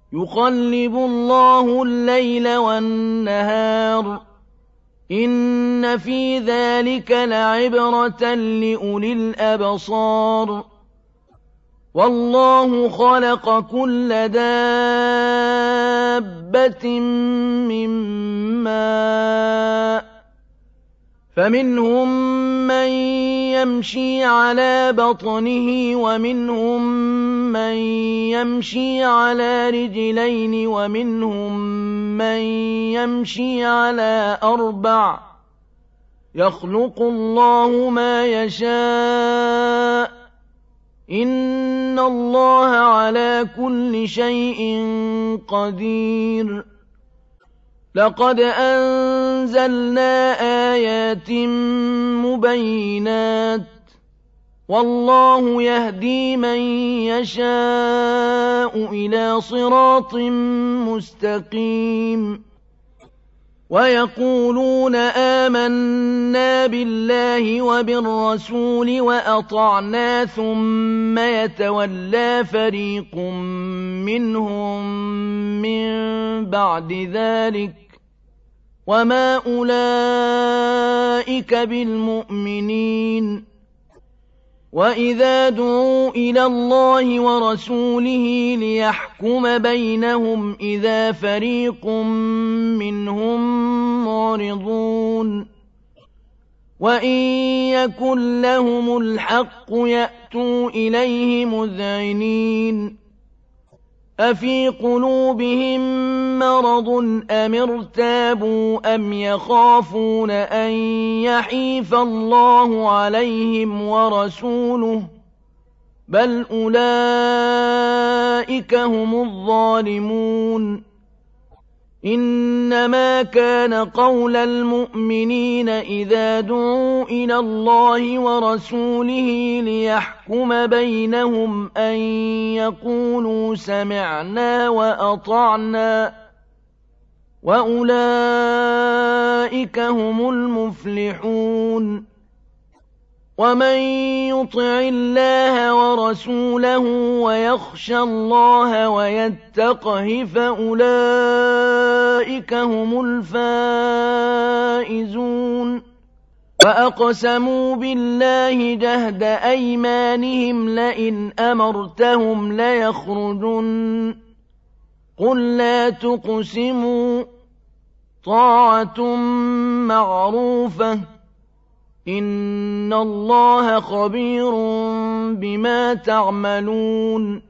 يُقَلِّبُ اللَّهُ اللَّيْلَ وَالنَّهَارَ إِنَّ فِي ذَلِكَ لَعِبْرَةً لِّأُولِي الْأَبْصَارِ وَاللَّهُ خَلَقَ كُلَّ دَابَّةٍ مِّن مَّاءٍ فَمِنْهُم مَّن يَمْشِي عَلَىٰ بَطْنِهِ وَمِنْهُم مَّن يَمْشِي عَلَىٰ رِجْلَيْنِ وَمِنْهُم مَّن يَمْشِي عَلَىٰ أَرْبَعٍ ۚ يَخْلُقُ اللَّهُ مَا يَشَاءُ ۚ إِنَّ اللَّهَ عَلَىٰ كُلِّ شَيْءٍ قَدِيرٌ لَقَدْ أَنزَلْنَا آيَاتٍ مُّبَيِّنَاتٍ ۚ وَاللَّهُ يَهْدِي مَن يَشَاءُ إِلَىٰ صِرَاطٍ مُّسْتَقِيمٍ وَيَقُولُونَ آمَنَّا بِاللَّهِ وَبِالرَّسُولِ وَأَطَعْنَا ثُمَّ يَتَوَلَّىٰ فَرِيقٌ مِّنْهُم مِّن بَعْدِ ذَٰلِكَ ۚ وَمَا أُولَٰئِكَ بِالْمُؤْمِنِينَ وَإِذَا دُعُوا إِلَى اللَّهِ وَرَسُولِهِ لِيَحْكُمَ بَيْنَهُمْ إِذَا فَرِيقٌ مِّنْهُم مُّعْرِضُونَ وَإِن يَكُن لَّهُمُ الْحَقُّ يَأْتُوا إِلَيْهِ مُذْعِنِينَ أَفِي قُلُوبِهِم مَّرَضٌ أَمِ ارْتَابُوا أَمْ يَخَافُونَ أَن يَحِيفَ اللَّهُ عَلَيْهِمْ وَرَسُولُهُ ۚ بَلْ أُولَٰئِكَ هُمُ الظَّالِمُونَ إِنَّمَا كَانَ قَوْلَ الْمُؤْمِنِينَ إِذَا دُعُوا إِلَى اللَّهِ وَرَسُولِهِ لِيَحْكُمَ بَيْنَهُمْ أَن يَقُولُوا سَمِعْنَا وَأَطَعْنَا ۚ وَأُولَٰئِكَ هُمُ المفلحون وَمَن يُطِعِ اللَّهَ وَرَسُولَهُ وَيَخْشَ اللَّهَ وَيَتَّقْهِ فَأُولَٰئِكَ هُمُ الْفَائِزُونَ وَأَقْسَمُوا بِاللَّهِ جَهْدَ أَيْمَانِهِمْ لَئِنْ أَمَرْتَهُمْ لَيَخْرُجُنَّ ۖ قُل لَّا تُقْسِمُوا ۖ طَاعَةٌ مَّعْرُوفَةٌ ۚ إِنَّ اللَّهَ خَبِيرٌ بِمَا تَعْمَلُونَ